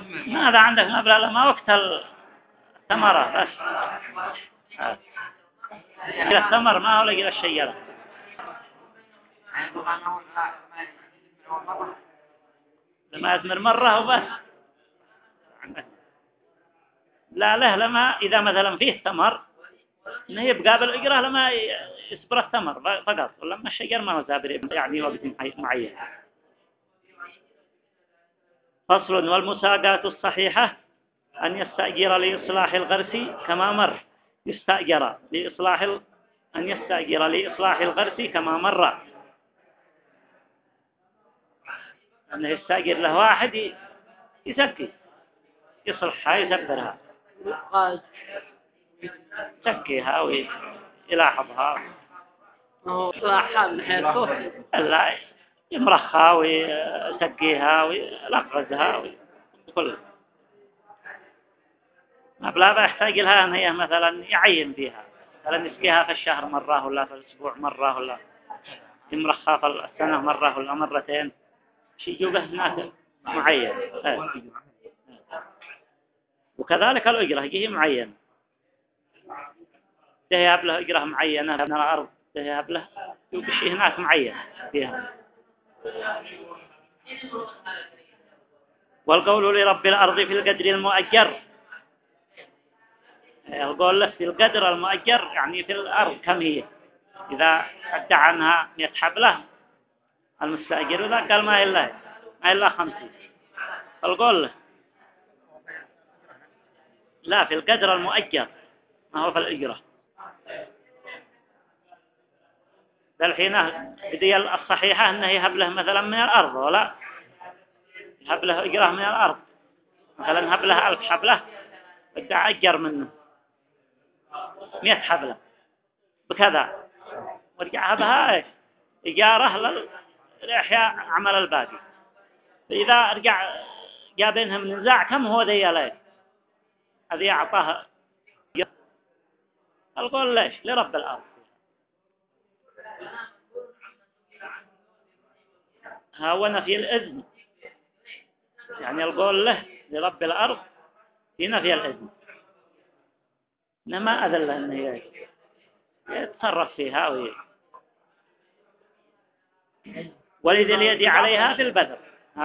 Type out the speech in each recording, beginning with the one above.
ماذا عندك مبلغ ما وقت الثمرة بس إلى الثمر ما هو إلى الشجرة لما يثمر مرة وبس لا له لما إذا مثلا فيه ثمر إنه يبقى بالإجرة لما يصبر الثمر فقط ولما الشجر ما هو سابر يعني وقت معين. فصل. والمساقات الصحيحة أن يستأجر لإصلاح الغرس كما مر أن يستأجر لإصلاح الغرس كما مر أنه يستأجر له واحد يسكي يصلحها يسبرها يسكيها ويلاحظها إصلاحها من حيث لا يمرخها ويسقيها ويلغزها وكل مبلغ يحتاج لها أن هي مثلا يعين فيها مثلا يسقيها في الشهر مرة ولا في الأسبوع مرة ولا يمرخها في السنة مرة ولا مرتين شيء يجوبه هناك معين. وكذلك الأجرة يجيه معين تهيب له أجرة معينة من الأرض تهيب له يبشي هناك معين فيها. والقول لرب الأرض في القدر المؤجر القول له في القدر المؤجر يعني في الأرض كم هي إذا أدى عنها 100 حبلة المستأجر إذا قال ما إلا 50 القول له لا في القدر المؤجر ما هو في الإجرة. الحين بدي الصحيحة أنه يهب له مثلا من الأرض ولا يهب له إجرة من الأرض مثلا هب له 1000 حبلة بدي أجر منه 100 حبلة بكذا ورجعها بها إجارة للإحياء عمل الباقي. فإذا رجع جابينهم نزاع كم هو ذي عليه هذه أعطاها القول ليش لرب الأرض هو نفي الإذن يعني القول له لرب الأرض في نفي الإذن إنما أذن له أنه يتصرف فيها ولذي اليد عليها في البذر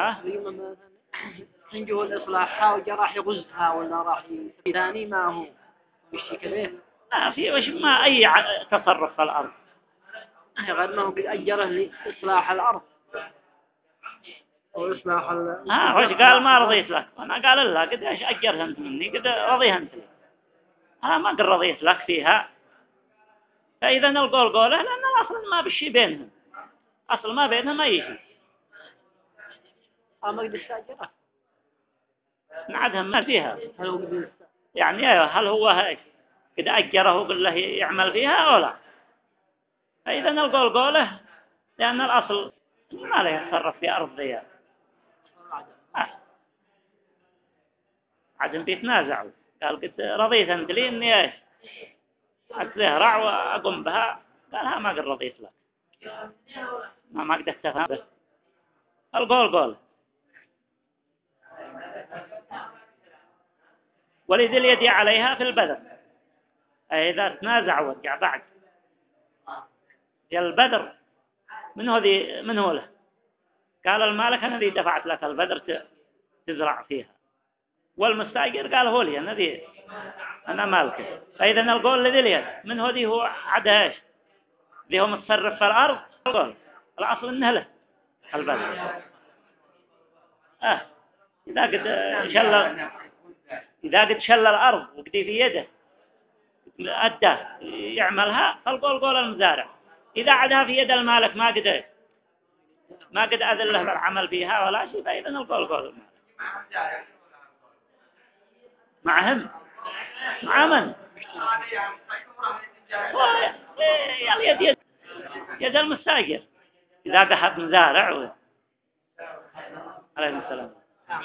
عنده الإصلاحها وجا راح يغزها ولا راح يسوي ثاني ما هو مشي كذا ما في وش ما أي تصرف في الأرض غير ما هو بيأجره لإصلاح الأرض أو إصلاح وش قال ما رضيت لك أنا قال لا قد إيش أجرها أنت مني قد رضيها أنت لي أنا ما قد رضيت لك فيها. فإذا القول قوله لأن الأصل ما بشي بينهم أصل ما بينهم أي شيء ما قد استأجره نعدهم ما فيها يعني هل هو هيك قد أجره وقال له يعمل فيها أو لا. فإذا القول قوله لأن الأصل ما له يتصرف في أرض ذي عدم بيتنازعوا قال قد رضيت أنت لي إني إيش أتزهرع وأقوم بها قالها ما قد رضيت لك ما قد تفهم بس القول قول. ولذي اليد عليها في البذر أي إذا تنازعوا ورجع بعد البذر من هو له قال المالك أنا ذي دفعت لك البذر تزرع فيها والمستأجر قال هو لي أنا مالك. فإذا القول لذي اليد من هو عده إيش ذي هو متصرف في الأرض القول الأصل إنه له البذر إذا قد شل الأرض وقدي في يده أدى يعملها فالقول قول المزارع. إذا عدها في يد المالك ما قد أذن له بالعمل فيها ولا شيء فإذا القول قول المالك معهم مع من يد المستاجر إذا ذهب مزارع عليه السلام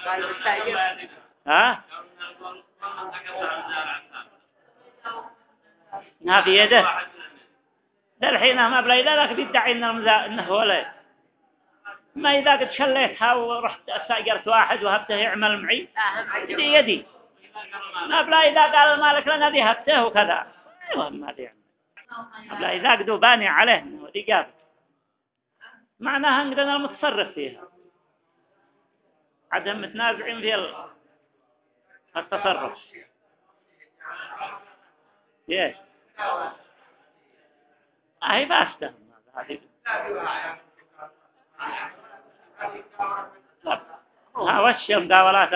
ما في يده ده الحين ما بلا إذا لك بيدعي إنه هو لا ما إذا قد شليتها ورحت استأجرت واحد وهبته يعمل معي يدي ما بلا إذا قال المالك لنا ذي هبته وكذا أيوة ما ذي يعمل بلا إذا قدوا باني عليه ودي جاب معناها أننا المتصرف فيها عدم متنازعين في التصرف ليش هي فاسدة هذه ها وش مقاولات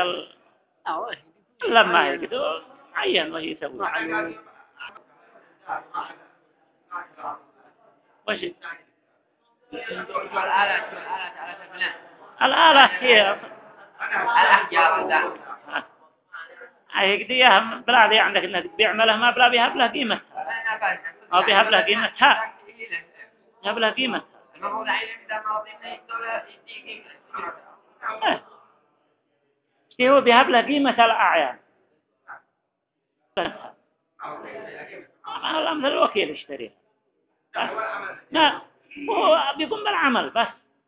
لما يقدوا عين وهي يسوي وش الآلات هي هي بلا ذي عندك انك بيعمله ما بلا بيهب له قيمة او بيهب له قيمتها بيهب له قيمة هو بيهب له قيمة الأعيان الله مثل الوكيل يشتريه لا هو بيقوم بالعمل بس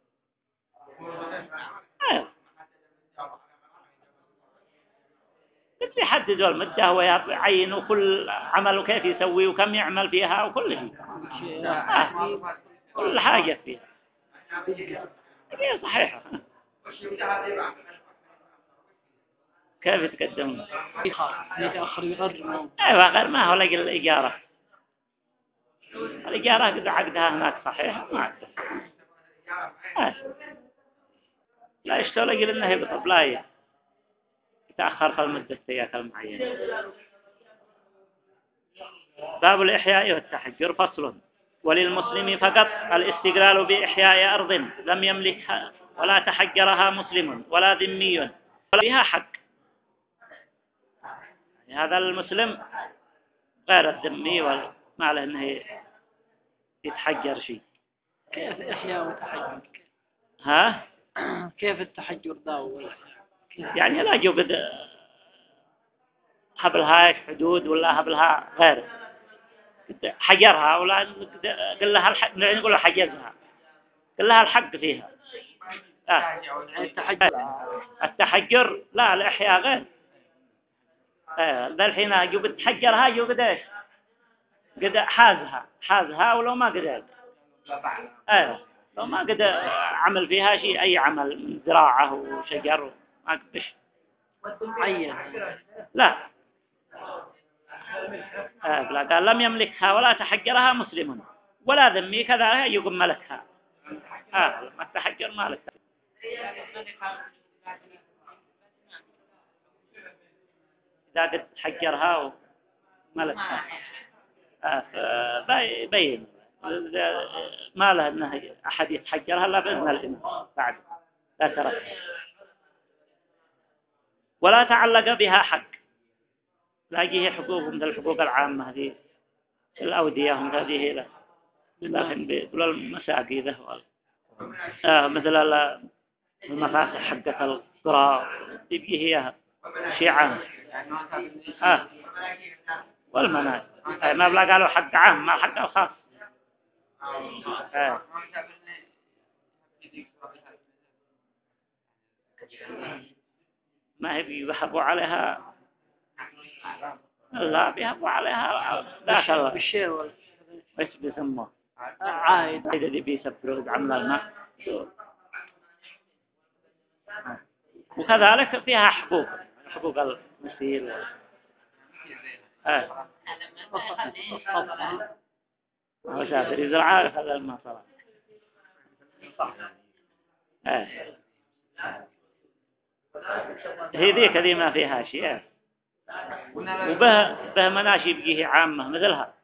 يحددوا المدة ويعينوا كل عمل وكيف يسوي وكم يعمل فيها وكل شيء كل حاجة فيها هي صحيحة كيف يتقدمون يتأخر يغرم أيوة غير ما هو لقي الإجارة الإجارة قد عقدها هناك صحيح ما عقدها لا يشتغل لقي لأنه يبطل لا يتأخر في المدة السياق المعينة باب الإحياء والتحجر فصل وللمسلم فقط الاستقلال بإحياء أرض لم يملكها ولا تحجرها مسلم ولا ذمي ولا فيها حق يعني هذا المسلم غير الذمي وما له أنه يتحجر شيء كيف إحياء وتحجر ها كيف التحجر ذا يعني لا يوجد حبلها حدود ولا حبلها غير حجرها ولا قل لها الحق نقول لها حجزها قل لها الحق فيها التحجر لا الإحياء غير ذا الحين يوجد تحجرها يوجد ايش قد حازها ولو ما قدر لو ما قد عمل فيها شيء أي عمل من زراعة وشجر ما قدش عين لا لا قال لم يملكها ولا تحجرها مسلم ولا ذمي كذا يقوم ملكها ما التحجر مالك إذا قد تحجرها وملكها بين ما له أنه أحد يتحجرها إلا بإذن الإمام بعد لا ترك ولا تعلق بها حق لاقيه حقوق مثل الحقوق العامة هذه الأودية مثل هذه لكن بكل المساقي مثل المفاسح حقة القرى تبقي هي شيعة والمناجم ما بلا قالوا حق عام ما حق الخاص ما هي بيحبوا عليها لا بيحبوا عليها داخل بالشيء ايش بيسموه عايد اللي بيسبروا عمل الماء وكذلك فيها حقوق المسيل وسافر يزرع هذا الماء صراحة هي ذيك ذي ما فيها شيء وبه مناشي بقيه عامة مثلها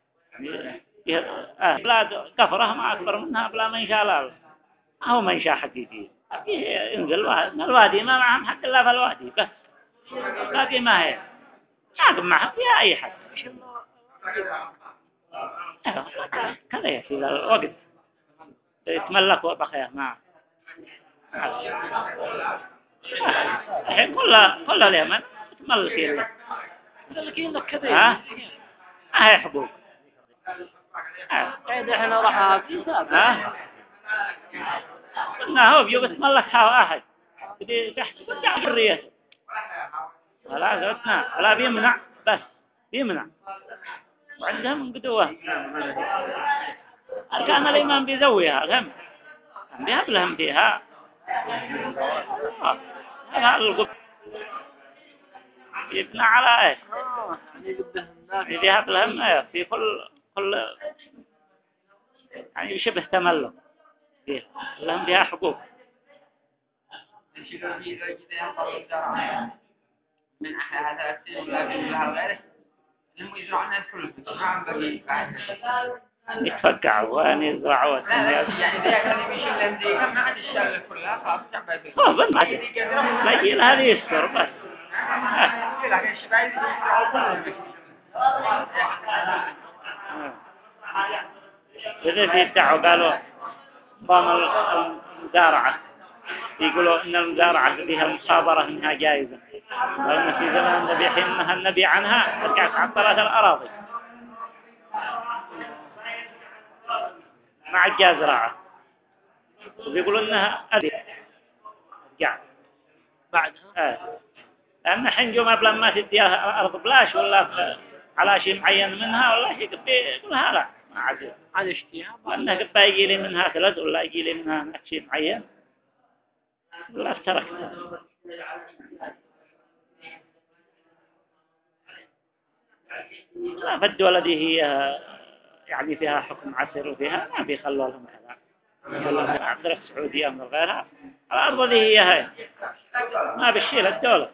بلاد كفرة ما أكبر منها بلا منشاء لا هو منشاء حقيقي ينزل من الوادي ما معهم حق إلا في الوادي بس باقي ما هي يعقب معهم فيها أي حد كذا يكفي ذا الوقت يتملك وبخيه معه الحين كل اليمن تملكين لك لكن كذا هاي حقوق قاعد احنا راح في سابق قلنا هو بيبس ملكها واحد بدي تحت بدي حريته ولا زودنا ولا بيمنع بس بيمنع وعندهم قدوة كان الإمام بيزويها الهم بيهب لهم فيها هذا القب يبنى على ايش يذهب لهم ايه في كل يعني يشبه تملك فيها لهم فيها حقوق من أحد هذا السن ولا غيره لهم يزرعون الناس كلهم يزرعون بقي يتفقعوا وان يزرعوا لا يعني إذا كان يمشي لهم ذي ما عاد الشغلة كلها خلاص تعبان ما يجي لها هذه يسكر بس لكن الشباب يزرعوا كلهم إذا في ادعوا قالوا نظام المزارعة يقولوا إن المزارعة فيها المخابرة إنها جائزة لأن في زمان النبي حين نهى النبي عنها رجعت عطلت الأراضي مع الجازرعة وبيقولوا إنها أذية رجع بعدها لأن حين جو مبلغ ما تديها الأرض بلاش ولا على شيء معين منها ولا شيء يقولها لا ما عاد عاد اشتيها لأنه قبا يجي لي منها ثلاث ولا يجي لي منها شيء معين ولا تركتها لا فالدولة دي هي يعني فيها حكم عسير وفيها ما بيخلوا لهم كذا عندك السعودية من غيرها الأرض دي هي هاي ما بيشيل الدولة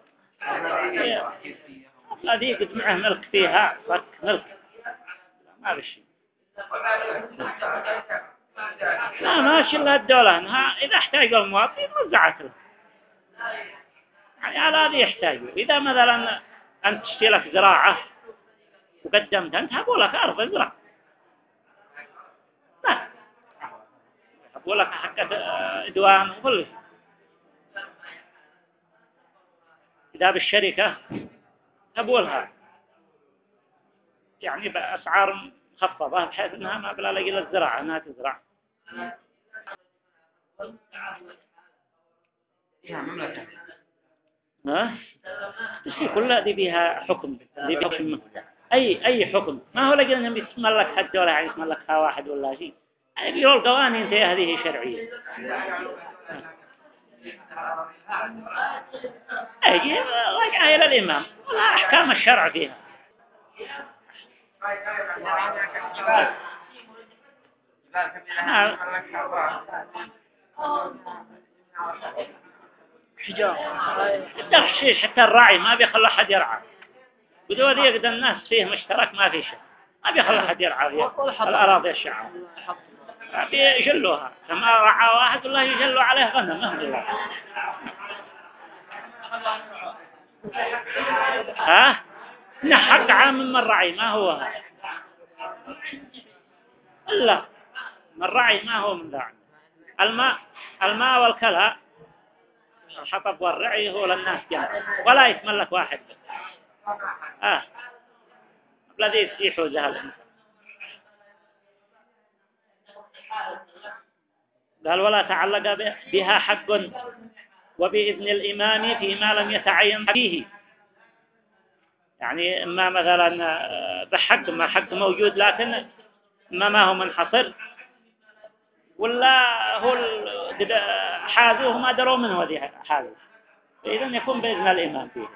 هذه قد معه ملك فيها فك ملك ما بيشيل لا ما شيل الدولة إنها إذا احتاجوا المواطن وزعت له يعني على هذه يحتاجوا إذا مثلا أنت تشتري لك زراعة وقدمت أنت هقول لك أرض ازرع لا هقول لك حقة إدوان وكل شيء إذا بالشركة أبولها يعني بأسعار مخفضة بحيث أنها ما بلا لقي للزراعة أنها تزرع مملكة كل هذه بها حكم دي بها حكم أي حكم ما هو لقي أنهم يتملك الدولة يعني يتملكها واحد ولا شيء يقولوا القوانين هي هذه شرعية أجي رجع إلى الإمام ولا أحكام الشرع فيها التخشيش حتى الراعي ما بيخلى حد يرعى بدو ذي يقدر الناس فيه مشترك ما في شيء ما بيخلى حد يرعى الأراضي الشعب بيجلوها كما رعى واحد الله يجلوا عليه غنم ها نحق عام من الرعي ما هو لا من الرعي ما هو من ذا الماء والكلى الحطب والرعي هو للناس جمع ولا يتملك واحد الذي يسيحوا ذهب قال ولا تعلق بها حق وبإذن الإمام فيما لم يتعين فيه يعني إما مثلا بحق ما حق موجود لكن ما هو منحصر ولا هو حاذوه ما دروا منه هذه حاذوه إذا يكون بإذن الإمام فيه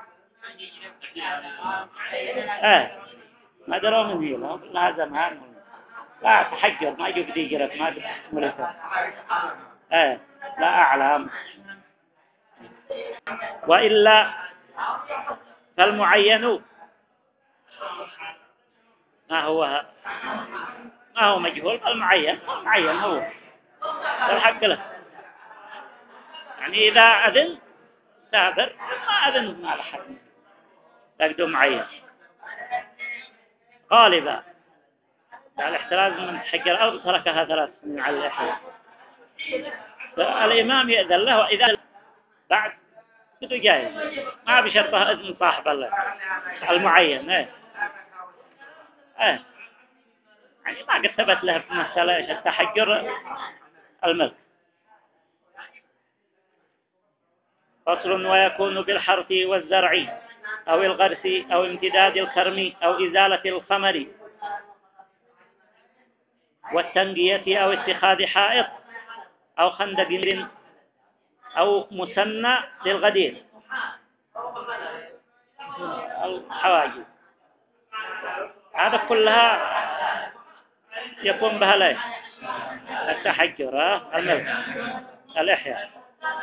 ما دروا منه لا زمان لا تحجر ما يجب ديجرك ما تملكه لا أعلم وإلا فالمعين ما هو مجهول المعين هو الحق له يعني إذا أذن سافر ما أذن ما لحق تقدم معين غالبا الاحتراز من حق الأرض تركها 3 سنين على الإحرام الإمام يأذن له وإذا بعد بدو جاي ما بشرطه إذن صاحب المعين يعني ما قد ثبت له في مسألة التحجر الملك فصل. ويكون بالحرث والزرع أو الغرس أو امتداد الكرم أو إزالة الخمر والتنقية أو اتخاذ حائط أو خندق أو مسنى للغدير الحواجز. هذا كلها يكون بها ليش التحجر الملك الإحياء.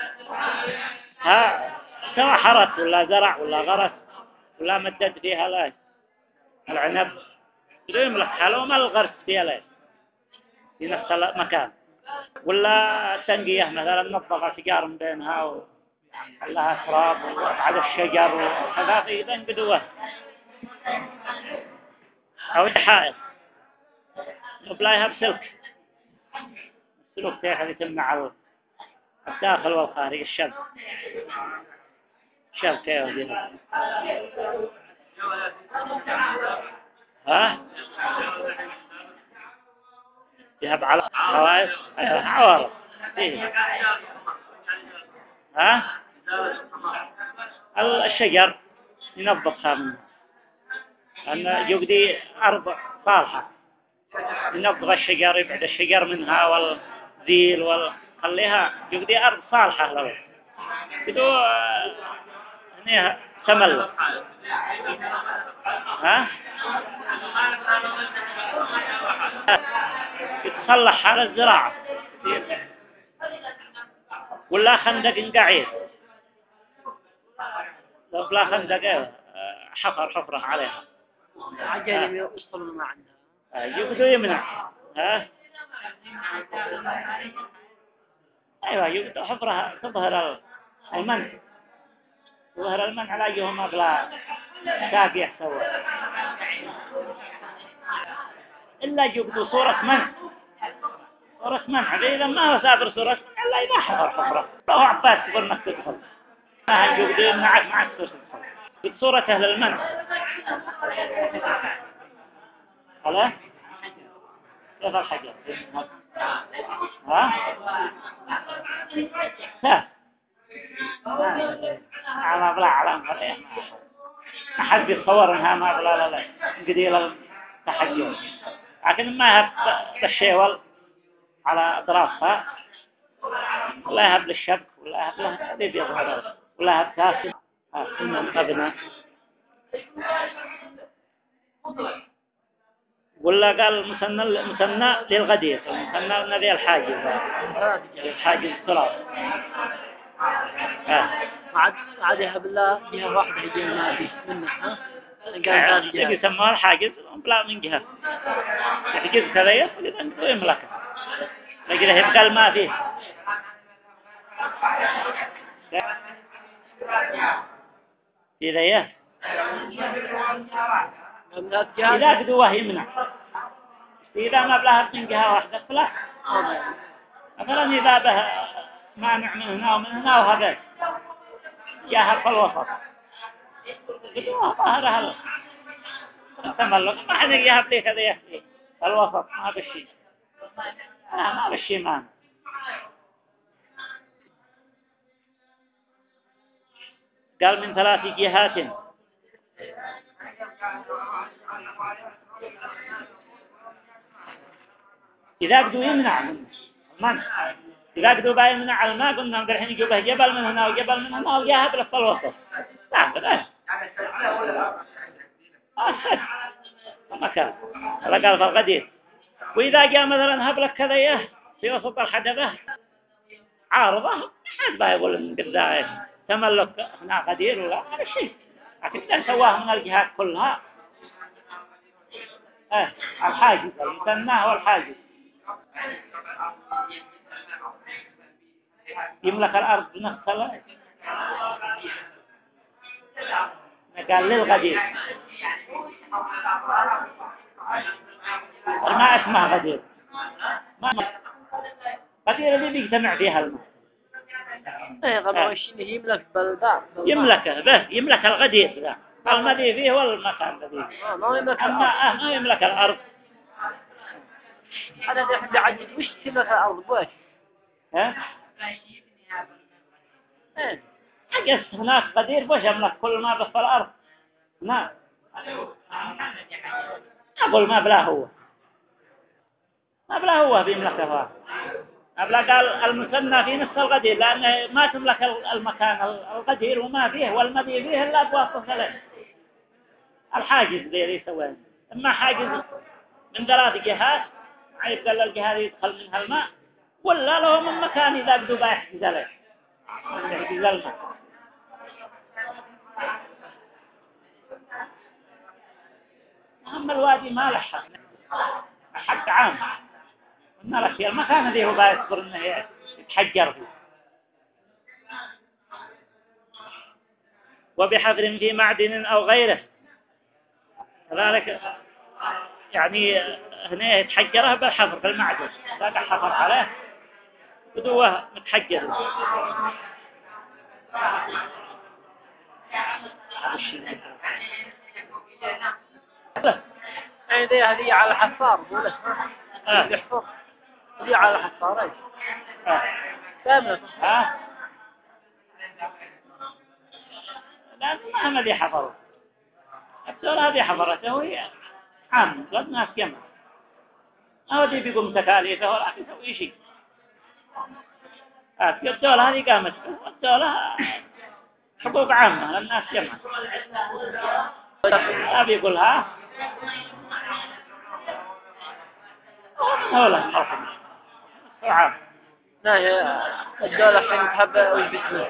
سواء حرث ولا زرع ولا غرس ولا مدد فيها ليش العنب يملك حاله وما الغرس فيها ليش في نفس المكان، ولا التنقية مثلا نظف أشجار من بينها ولها تراب وبعد الشجر وكذا إذن بدوه أو حائط وبلايها بسلك. السلوك تاعها تمنع الداخل والخارج الشمس تاعها ديها يهب على حوائط عوارض فيه. الشجر ينظفها منه أن يقضي أرض صالحة ينظف الشجر يبعد الشجر منها والذيل خليها يقضي أرض صالحة له بدو هنيها تمل يتصلح على الزراعة ولا خندق قاعد لو لا خندق حفرة عليها عجل يوصل ما عندها يقدر يمنع أيوة يقدر حفرة تظهر المنع ظهر المنع علاجهم أغلى ساق يحتوى إلا يقدر صورة منع إذا ما هو سابر صورة إلا إذا حفرة لو عباد تقول انك تدخل ما يقدر يمنعك معك تدخل بصورة أهل المنع. خلاص كيف الحجر ما بلا علام عليه ما حد بيتصور انها ما بلا لا قديل التحجر لكن ما يهب بالشيول على اطرافها ولا يهب للشبك ولا يهب لها ذي بيظهر ولا يهب كاسم من قبنا ولا قال مسنى للغدير مسنى الذي الحاجز التراب عاد يهب الله جهة واحدة يجي ما فيه منها قال يسموها الحاجز بلا من جهة يحجز كذا يملكه لكن يبقى ما فيه إذا إذا قدوه يمنع إذا ما بلها من جهة واحدة فلا مثلا إذا به مانع من هنا ومن هنا وهذا جاهر في الوسط قدوه ظهرها التملك ما حد يجاهر لي كذا يحكي في الوسط ما بشي ما بشي مانع. قال من 3 جهات إذا بدو يمنع المنع إذا بدو يمنع الماء قلنا الحين يجيبه جبل من هنا وجبل من هنا وجاهب له في الوسط لا كذا ما كان هذا قال في الغدير. وإذا جاء مثلا هب لك كذا في وسط الحدبة عارضة حد يقول إن قد تملك هنا غدير ولا هذا شيء لكن إذا سواه من الجهات كلها الحاجز يسماه الحاجز يملك الأرض بنفسها قال للغدير ما اسمه غدير غدير اللي بيجتمع فيها الماء يملك بالباب يملك الغدير ذا المذي فيه والمكان الذي ما يملك الأرض. هذا يحب يعجز وش تملك الأرض بوش قس هناك قدير وش يملك كل ما بث الأرض. نعم أقول ما بلا هو، ما بلا هو بيملكه. أبلا قال المثنى في نصف القدير لأنه ما تملك المكان القدير وما فيه والمبي فيه إلا بواسطة ثلاث. الحاجز ذي يسويه إما حاجز من 3 جهات عيب قال الجهة يدخل منها الماء، ولا له من مكان إذا بدو بيحجز عليه يحجز الماء. أما الوادي ما له حق عام، قلنا لك يا المكان ذي هو بيصبر إنه يتحجر فيه. وبحفر في معدن أو غيره كذلك، يعني هنا يتحجره بالحفر في المعدن، لا حفر عليه بدوه متحجر. يعني هذه على الحفار ولا يحفر هذه على الحفار ايش كامل ها لا ما ذي حفره الدول هذه حفرته هي عام قد ناس جمع ما ودي بيقوم تكاليفه ولا يسوي شيء. الدولة هذه قامت الدولة حقوق عامة للناس جمع لا بيقولها ولا مرحبا عام. لا هي الدولة حين تحب وش باسمه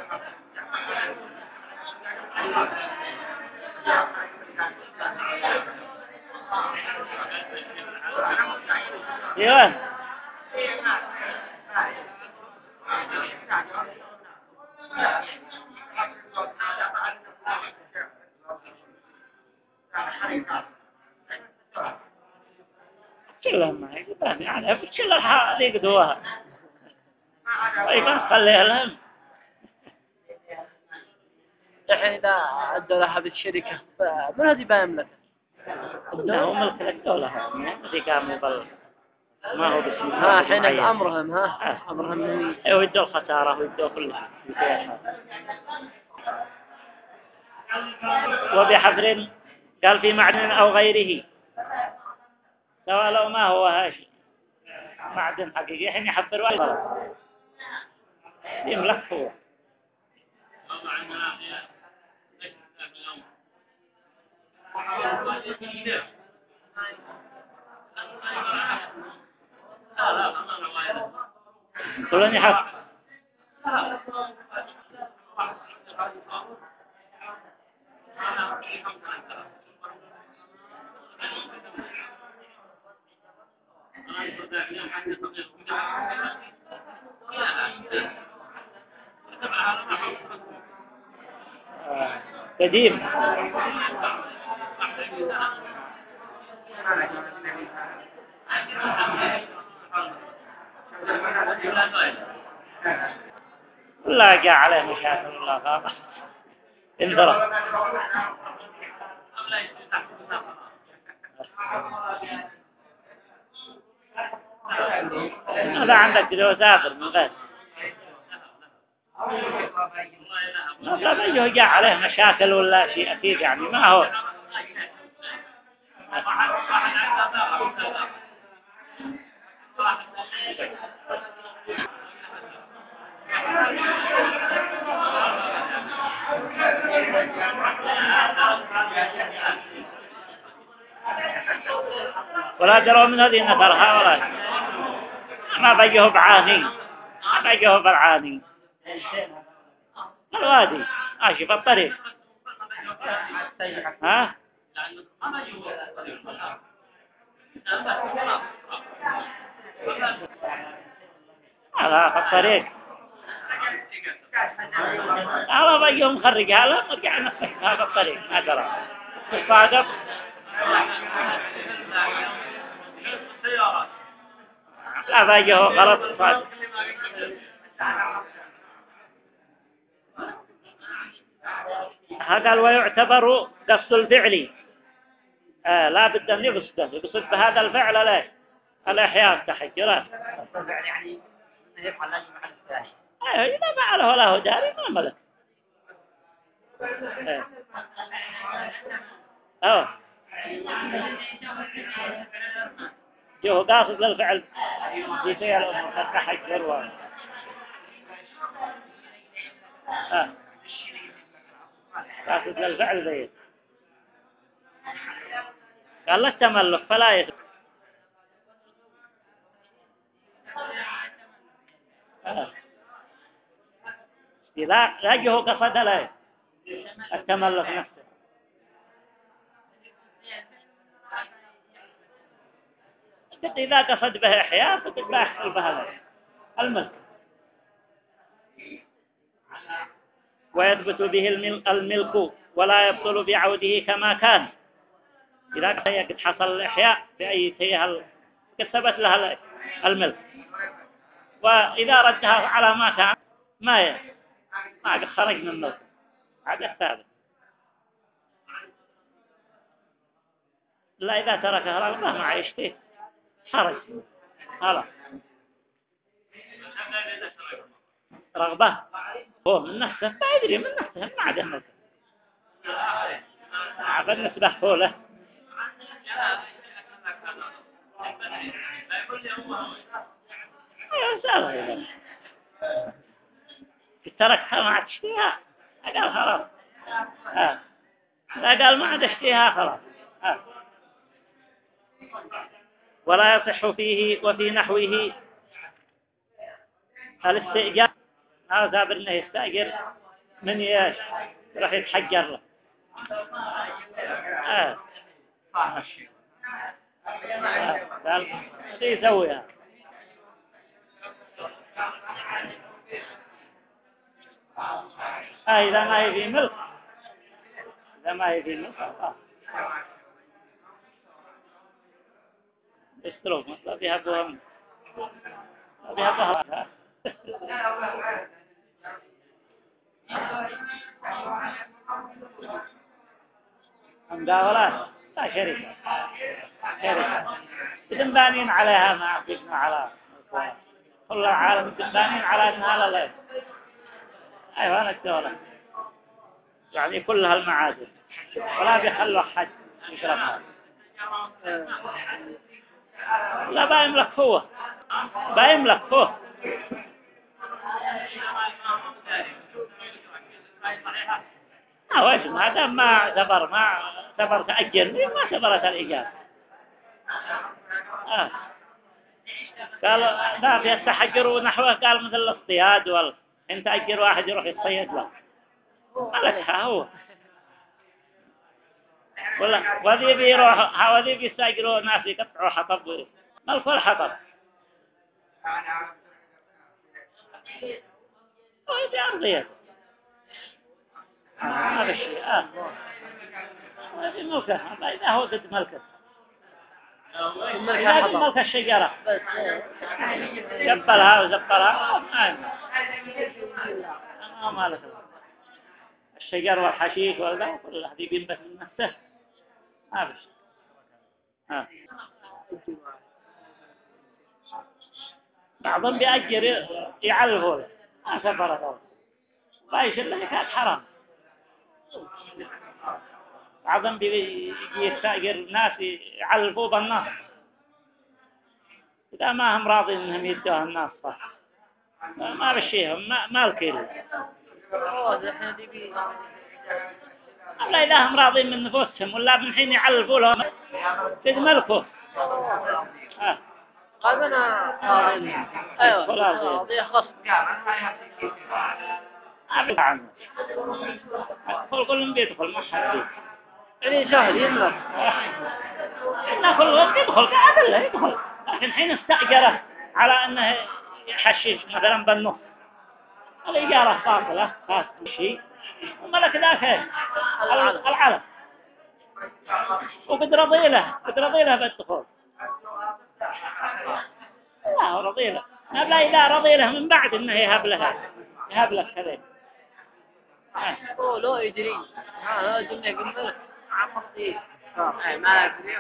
ديوان كلها ما يقدر يعني كل الحال يقدوها أيضا خليها لهم. الحين إذا الدولة هذه الشركة من هذه بيملك لا هو ملك الدولة هذه كامل بل ما هو باسم ها حين أمرهم أمرهم يودوا الخسارة ويودوا كل شيء. وبحفر قال في معدن أو غيره سواء لو ما هو هاشي معدن حقيقي حين يحفر ولا يملك هو. كلن يحفر قديم. لا جاء عليه مشاكل الله خاطئ انذره. هذا عندك لو سافر من غير ما بيجوا جاء عليه مشاكل ولا شيء أكيد يعني ما هو ولا دروا من هذه نثرها ولا ما بيجوا بعاني ما بيجوا بالعاني الوادي ماشي في الطريق ها هذا في الطريق الله بيجوا مخرجها لا مرجع نفسك هذا الطريق ما درى تصادف لا بيجوا غلط صادف. هذا ويعتبر قصد الفعل لا بد أن يقصد بهذا الفعل لا الإحياء تحجرات يعني يفعل لازم محل الثاني. إذا فعله له داري ما ملك إيه. أو جو قاصد للفعل في فعل الأمور قد تحجر قاصد للفعل ذي قال لا التملك فلا يثبت لا جو قصد له التملك نفسه قد إذا قصد به إحياء فقد لا يحصل بهذا الملك ويثبت به الملك ولا يبطل بعوده كما كان إذا قد حصل الإحياء بأي شيء قد ثبت لها الملك وإذا ردها على ما كان ما قد خرج من الملك هذا الثابت لا إذا تركها رغبة ما يشتيه حرج هلا رغبة هو من نفسه ما يدري من نفسه ما عاد الملك بالنسبة هو له سأله تركها ما عاد اشتيها قال خلاص لا قال ما عاد اشتيها خلاص ولا يصح فيه وفي نحوه الاستئجار هذا انه يستأجر من ياش راح يتحجر له قال شو يسويها إذا ما هي في ملك إذا ما هي في ملك اشتروك ما فيها بوهم ما فيها بوهم مداولات لا شركة تنبانين عليها ما عبدنا على كل العالم تنبانين على أنها لله أيوة أنا الدولة يعني كلها المعادن ولا بيخلوا حد يشربها لا بايملك هو وإيش هذا ما سبر تأجرني ما سبرت الإجابة قال لا في التحجر نحوه قال مثل الاصطياد انت أجر واحد يروح يصيد له ملكها هو وذي بيروح وذي بيستأجروا ناس يقطعوا حطب ملك الحطب ويدي أرضية هذا الشيء هذه ملكه إذا هو ضد ملكه ملك الشجرة جبلها وزبلها ما لك الشجر والحشيش والذا كل هذه بينبت من نفسه ما بش بعضهم بيأجر يعلفوا له ما سفر ذلك بايش اللي كانت حرام بعضهم بيجي يستأجر ناس يعلفوا بالناس إذا ما هم راضين إنهم يدوها الناس صح ما بشيهم ما الكيل لا إذا هم راضين من نفوسهم ولا من حين يعلفوا لهم في ملكه قال أنا أيوة قضية غصب أبدا عنه كلهم بيدخل ما حد يعني شاهد يملك إن كلهم يدخل كعدل يدخل لكن حين استأجره على أنه يحشيش مثلا بالنص الإجارة باطلة شيء وملك ذاك العلم وقد رضي له بالدخول لا رضي له لا إذا رضي له من بعد إنه يهب لك كذا هو لا يدري لا يدري بالملك عم مصير ما يدري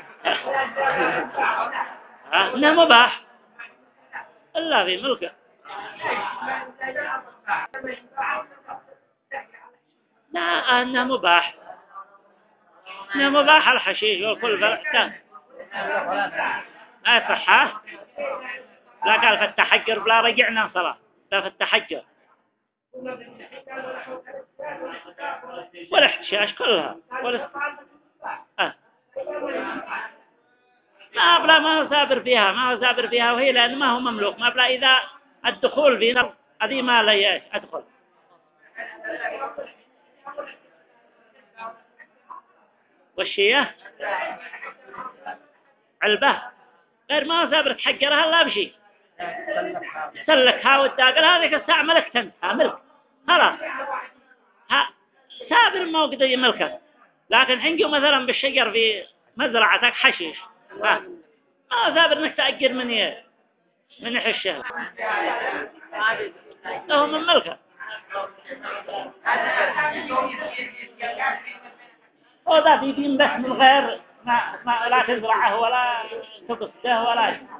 إنه مباح إلا في ملكه لا أنه مباح، إنه مباح الحشيش والكل بلعتان ما يصحها. لا قال في التحجر بلا رجعنا صلاة، لا في التحجر والاحتشاش كلها آه. ما بلا ما هو سابر فيها، ما هو سابر فيها، وهي لأن ما هو مملوك. ما بلا إذا الدخول فينا هذه ما لا ياش أدخل. والشيء علبة غير ما هو سابر تحجرها لا بشيء، سلكها والداقل هذيك الساعة ملك تنتها ملك خلاص. ها سابر ما هو قدر ملكك. لكن حنجو مثلا بالشجر في مزرعتك حشيش ما هو سابر انك تأجر من يحشها، هو من ملكك. وذا بيدين بس من غير ما لا تزرعه ولا تقصده ولا شيء.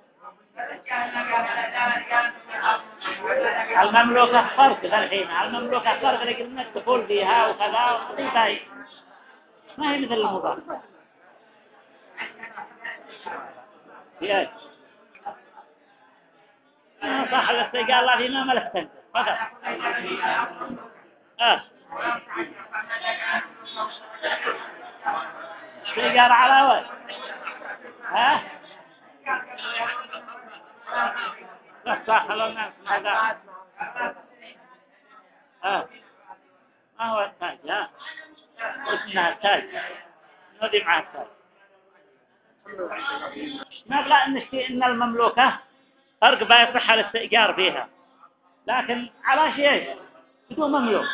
المملوكة فرق ذا الحين، المملوكة فرق لكن الدخول فيها وكذا طيب ما هي مثل المضاف. ياك صح الاستيقال الله فيما ملكت فقط. استيقال على وجه لا صح لنا هذا ما هو التاج اسمها التاج نودي مع التاج. نبغى إن المملوكة فرق بيصح الاستئجار فيها، لكن على شيء بدون مملوك.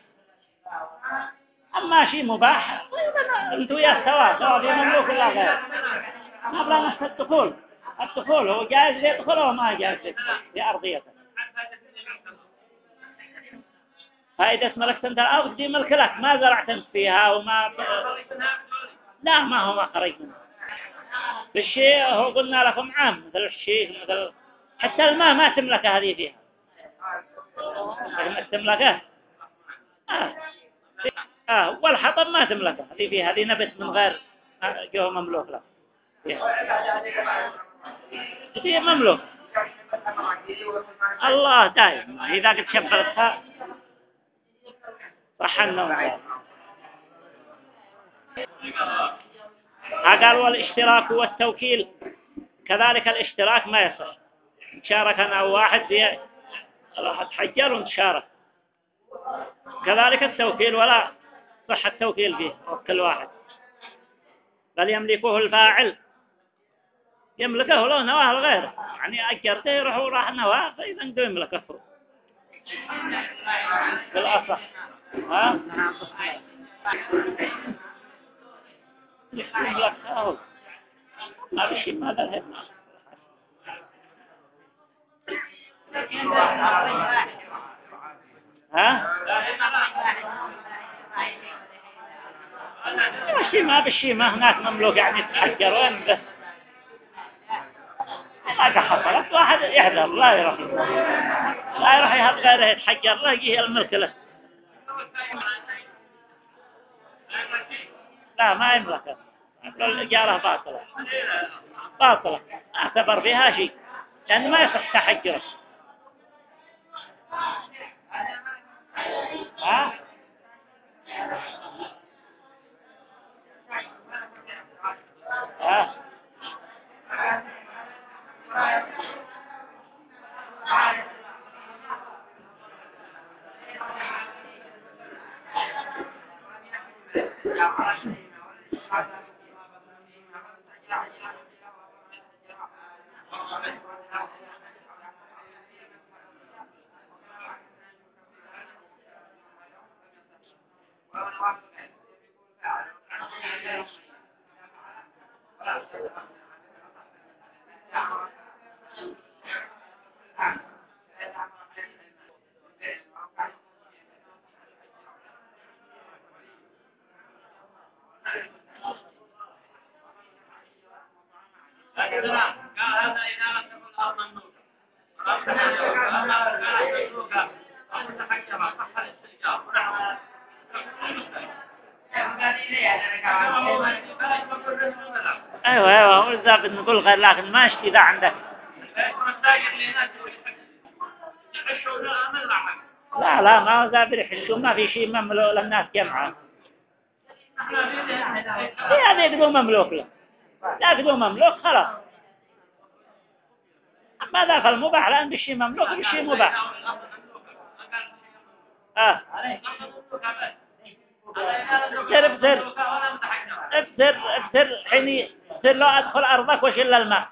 أما شيء مباح انتوا يا سواء في مملوك ولا غير. نبغى نفس الدخول هو جائز يدخل أو ما جائز يدخل في أرضيته. فإذا ملكت أنت الأرض دي ملك لك، ما زرعت أنت فيها وما لا ما هو ما خرج منه. بالشيء هو قلنا لكم عام مثل الشيء مثل حتى الماء ما تملك هذه فيها، لكن تملكه والحطب ما تملكه هذه فيها، هذه نبت من غير جو مملوك له هذه مملوك. الله دائم إذا قد شبرتها صح النوم. قال والاشتراك والتوكيل كذلك الاشتراك ما يصح. شاركنا واحد في راح تحجر ونتشارك، كذلك التوكيل ولا صح التوكيل فيه كل واحد، بل يملكه الفاعل يملكه لو نواه الغير، يعني أجرته يروح وراح نواه فإذا عنده يملكه بالأصح. يملكه ما بشي ماذا الهم بشي ما هناك مملوك يعني تحجر وين بس ما حصلت واحد يحذر لا يروح يهب غيره يتحجر لا يجيه الملك له لا ما يملكه. الإجارة باطلة اعتبر فيها شيء لأنه ما يصح تحجره. ايوه هو إذا بنقول غير لكن ما اشتي ذا عندك. لا ما هو ذا بريحشوا ما في شيء مملوك للناس جمعا. هذا يقدروا مملوك له لا يقدروا مملوك خلاص. ما ذاك المباح لأن بشيء مملوك بشيء مباح. ابتر حين ابتر لو أدخل أرضك وشل الماء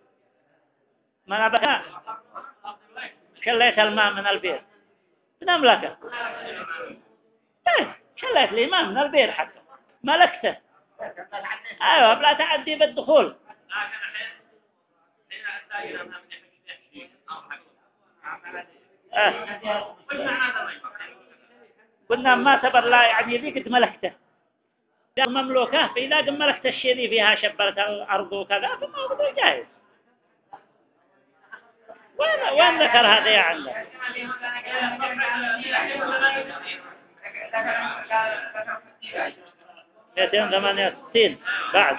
ما نبقى شليت الماء من البير بنملكه شليت الماء من البير حتى ملكته أيوة بلا تعدي بالدخول قلنا ما تبر لا يعني ذيك ملكته مملوكة فإذا قم ملكت الشيء ذي فيها شبرت الأرض وكذا فما هو جاهز وين ذكر هذا يا عندك 268 بعد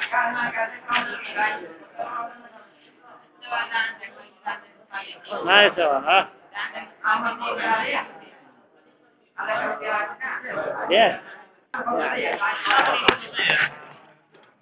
ما يسوى ها ليه